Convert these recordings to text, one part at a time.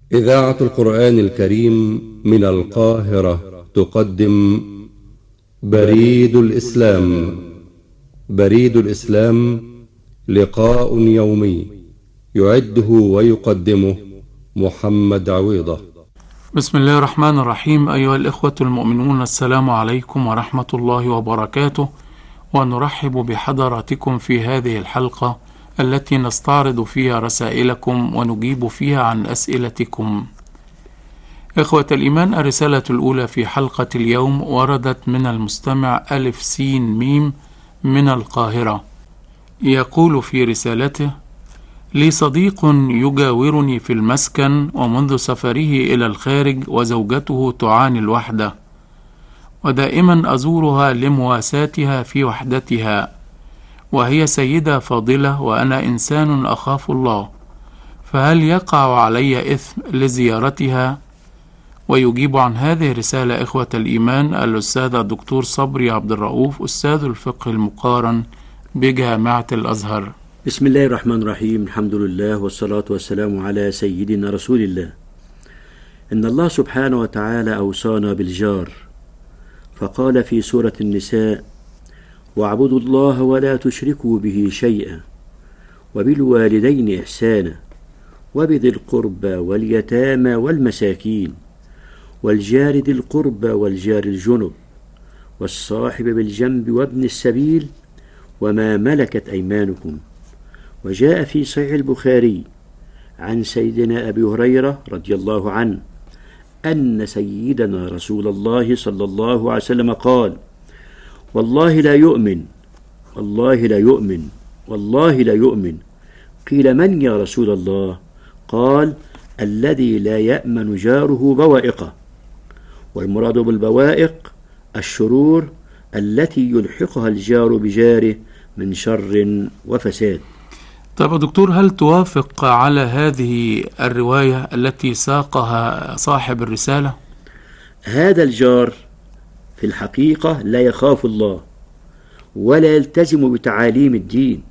إذاعة القرآن الكريم من القاهرة تقدم بريد الإسلام. بريد الإسلام لقاء يومي يعده ويقدمه محمد عويضة. بسم الله الرحمن الرحيم. أيها الإخوة المؤمنون، السلام عليكم ورحمة الله وبركاته، ونرحب بحضراتكم في هذه الحلقة التي نستعرض فيها رسائلكم ونجيب فيها عن أسئلتكم. إخوة الإيمان، الرسالة الأولى في حلقة اليوم وردت من المستمع ألف سين ميم من القاهرة. يقول في رسالته: لي صديق يجاورني في المسكن، ومنذ سفره إلى الخارج وزوجته تعاني الوحدة، ودائما أزورها لمواساتها في وحدتها، وهي سيدة فاضلة وأنا إنسان أخاف الله، فهل يقع علي إثم لزيارتها؟ ويجيب عن هذه الرسالة إخوة الإيمان الأستاذ الدكتور صبري عبد الرؤوف، أستاذ الفقه المقارن بجامعة الأزهر. بسم الله الرحمن الرحيم. الحمد لله والصلاة والسلام على سيدنا رسول الله. إن الله سبحانه وتعالى أوصانا بالجار، فقال في سورة النساء: واعبدوا الله ولا تشركوا به شيئا وبالوالدين إحسانا وبذي القربى واليتامى والمساكين والجار ذي القربى والجار الجنب والصاحب بالجنب وابن السبيل وما ملكت أيمانكم. وجاء في صحيح البخاري عن سيدنا أبي هريرة رضي الله عنه أن سيدنا رسول الله صلى الله عليه وسلم قال: والله لا يؤمن، والله لا يؤمن، والله لا يؤمن. قيل: من يا رسول الله؟ قال: الذي لا يأمن جاره بوائقه. والمراد بالبوائق الشرور التي يلحقها الجار بجاره من شر وفساد. طيب يا دكتور، هل توافق على هذه الرواية التي ساقها صاحب الرسالة؟ هذا الجار في الحقيقة لا يخاف الله ولا يلتزم بتعاليم الدين،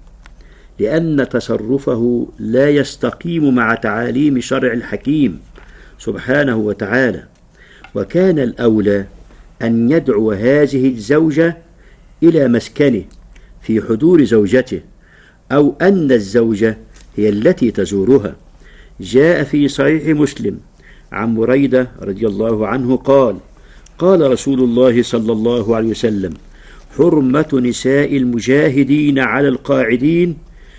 لأن تصرفه لا يستقيم مع تعاليم شرع الحكيم سبحانه وتعالى. وكان الأولى أن يدعو هذه الزوجة إلى مسكنه في حضور زوجته، أو أن الزوجة هي التي تزورها. جاء في صحيح مسلم عن بريدة رضي الله عنه قال: قال رسول الله صلى الله عليه وسلم: حرمة نساء المجاهدين على القاعدين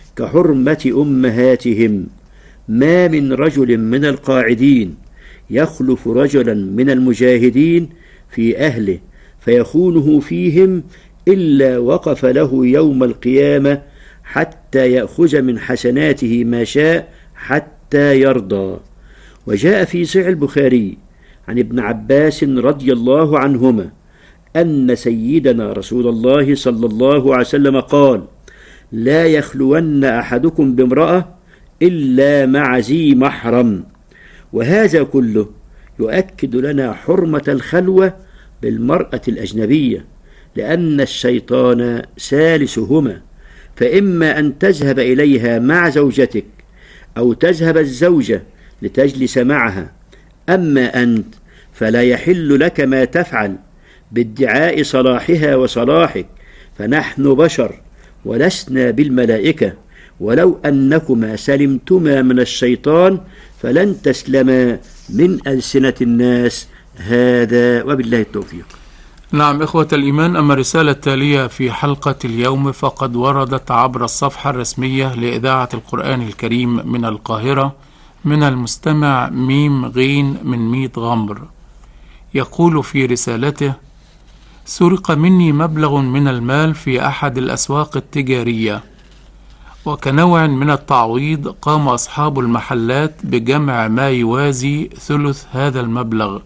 كحرمة أمهاتهم، ما من رجل من القاعدين يخلف رجلا من المجاهدين في أهله فيخونه فيهم إلا وقف له يوم القيامة حتى يأخذ من حسناته ما شاء حتى يرضى. وجاء في صحيح البخاري عن ابن عباس رضي الله عنهما أن سيدنا رسول الله صلى الله عليه وسلم قال: لا يخلون أحدكم بامرأة إلا مع ذي محرم. وهذا كله يؤكد لنا حرمة الخلوة بالمرأة الأجنبية، لأن الشيطان ثالثهما، فإما أن تذهب إليها مع زوجتك أو تذهب الزوجة لتجلس معها. أما أنت فلا يحل لك ما تفعل بادعاء صلاحها وصلاحك، فنحن بشر ولسنا بالملائكة، ولو أنكما سلمتما من الشيطان فلن تسلما من ألسنة الناس. هذا وبالله التوفيق. نعم إخوة الإيمان، أما الرسالة التالية في حلقة اليوم فقد وردت عبر الصفحة الرسمية لإذاعة القرآن الكريم من القاهرة من المستمع ميم غين من ميت غمر. يقول في رسالته: سرق مني مبلغ من المال في أحد الأسواق التجارية، وكنوع من التعويض قام أصحاب المحلات بجمع ما يوازي ثلث هذا المبلغ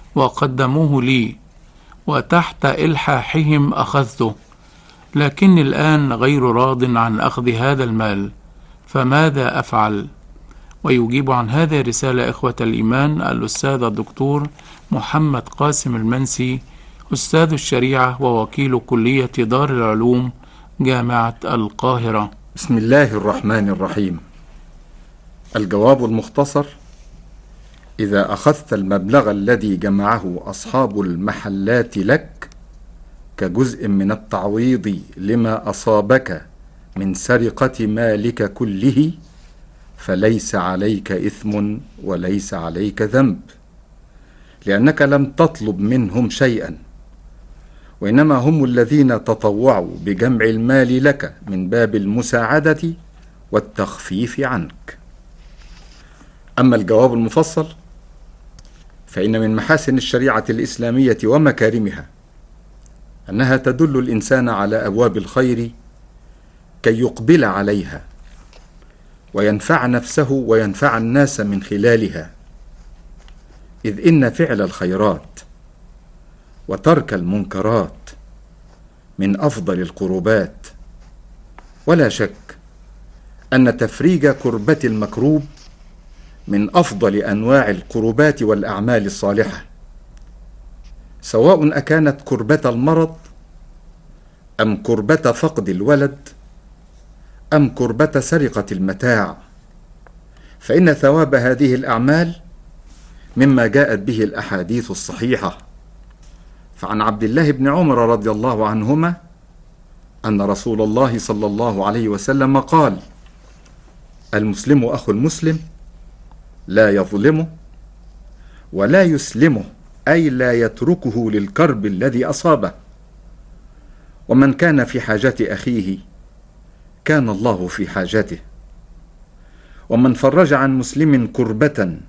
وقدموه لي، وتحت إلحاحهم أخذته، لكني الآن غير راض عن أخذ هذا المال، فماذا أفعل؟ ويجيب عن هذه الرسالة إخوة الإيمان الأستاذ الدكتور محمد قاسم المنسي، أستاذ الشريعة ووكيل كلية دار العلوم جامعة القاهرة. بسم الله الرحمن الرحيم. الجواب المختصر: إذا أخذت المبلغ الذي جمعه أصحاب المحلات لك كجزء من التعويض لما أصابك من سرقة مالك كله، فليس عليك إثم وليس عليك ذنب، لأنك لم تطلب منهم شيئا، وإنما هم الذين تطوعوا بجمع المال لك من باب المساعدة والتخفيف عنك. أما الجواب المفصل فإن من محاسن الشريعة الإسلامية ومكارمها أنها تدل الإنسان على أبواب الخير كي يقبل عليها وينفع نفسه وينفع الناس من خلالها، إذ إن فعل الخيرات وترك المنكرات من أفضل القربات، ولا شك أن تفريج كربة المكروب من أفضل أنواع القربات والأعمال الصالحة، سواء أكانت كربة المرض أم كربة فقد الولد أم كربة سرقة المتاع، فإن ثواب هذه الأعمال مما جاءت به الأحاديث الصحيحة. فعن عبد الله بن عمر رضي الله عنهما أن رسول الله صلى الله عليه وسلم قال: المسلم أخو المسلم لا يظلمه ولا يسلمه، أي لا يتركه للكرب الذي أصابه، ومن كان في حاجة أخيه كان الله في حاجته، ومن فرج عن مسلم كربة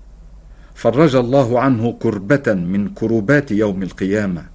فرج الله عنه كربة من كربات يوم القيامة،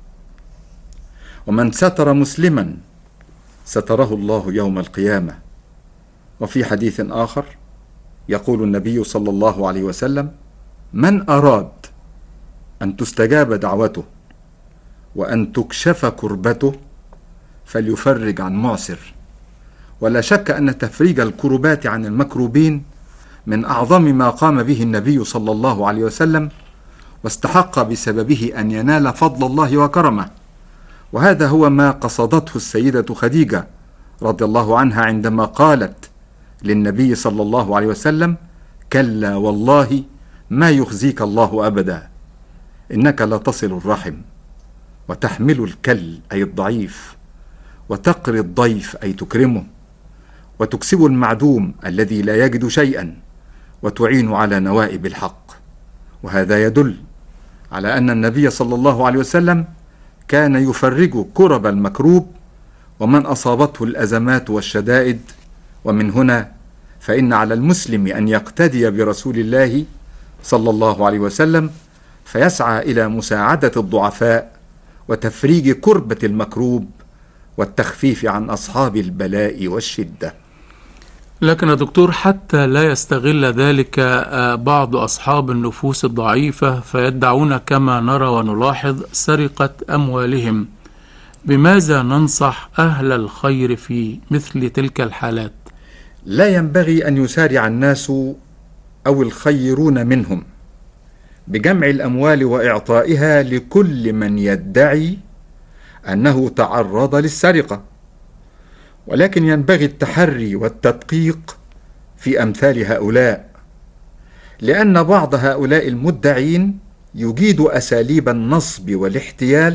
ومن ستر مسلما ستره الله يوم القيامة. وفي حديث آخر يقول النبي صلى الله عليه وسلم: من أراد أن تستجاب دعوته وأن تكشف كربته فليفرج عن معسر. ولا شك أن تفريج الكربات عن المكروبين من أعظم ما قام به النبي صلى الله عليه وسلم، واستحق بسببه أن ينال فضل الله وكرمه. وهذا هو ما قصدته السيدة خديجة رضي الله عنها عندما قالت للنبي صلى الله عليه وسلم: كلا والله ما يخزيك الله أبدا، إنك لتصل الرحم وتحمل الكل أي الضعيف، وتقري الضيف أي تكرمه، وتكسب المعدوم الذي لا يجد شيئا، وتعين على نوائب الحق. وهذا يدل على أن النبي صلى الله عليه وسلم كان يفرج كرب المكروب ومن أصابته الأزمات والشدائد. ومن هنا فإن على المسلم أن يقتدي برسول الله صلى الله عليه وسلم، فيسعى إلى مساعدة الضعفاء وتفريج كربة المكروب والتخفيف عن أصحاب البلاء والشدة. لكن يا دكتور، حتى لا يستغل ذلك بعض أصحاب النفوس الضعيفة فيدعون كما نرى ونلاحظ سرقة أموالهم، بماذا ننصح أهل الخير في مثل تلك الحالات؟ لا ينبغي أن يسارع الناس أو الخيرون منهم بجمع الأموال وإعطائها لكل من يدعي أنه تعرض للسرقة، ولكن ينبغي التحري والتدقيق في أمثال هؤلاء، لأن بعض هؤلاء المدعين يجيد أساليب النصب والاحتيال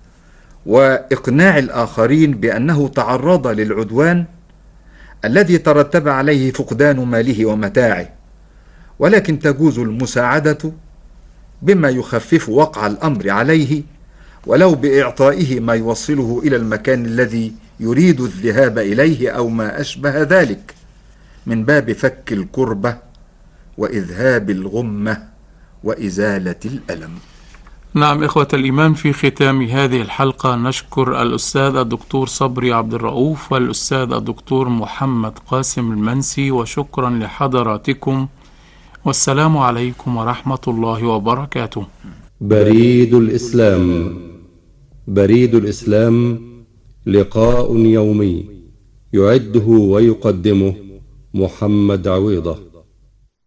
وإقناع الآخرين بأنه تعرض للعدوان الذي ترتب عليه فقدان ماله ومتاعه، ولكن تجوز المساعدة بما يخفف وقع الأمر عليه، ولو بإعطائه ما يوصله إلى المكان الذي يريد الذهاب إليه أو ما أشبه ذلك، من باب فك الكربة وإذهاب الغمة وإزالة الألم. نعم إخوة الإيمان، في ختام هذه الحلقة نشكر الأستاذ الدكتور صبري عبد الرؤوف والأستاذ الدكتور محمد قاسم المنسي، وشكرا لحضراتكم، والسلام عليكم ورحمة الله وبركاته. بريد الإسلام. بريد الإسلام لقاء يومي يعده ويقدمه محمد عويضة.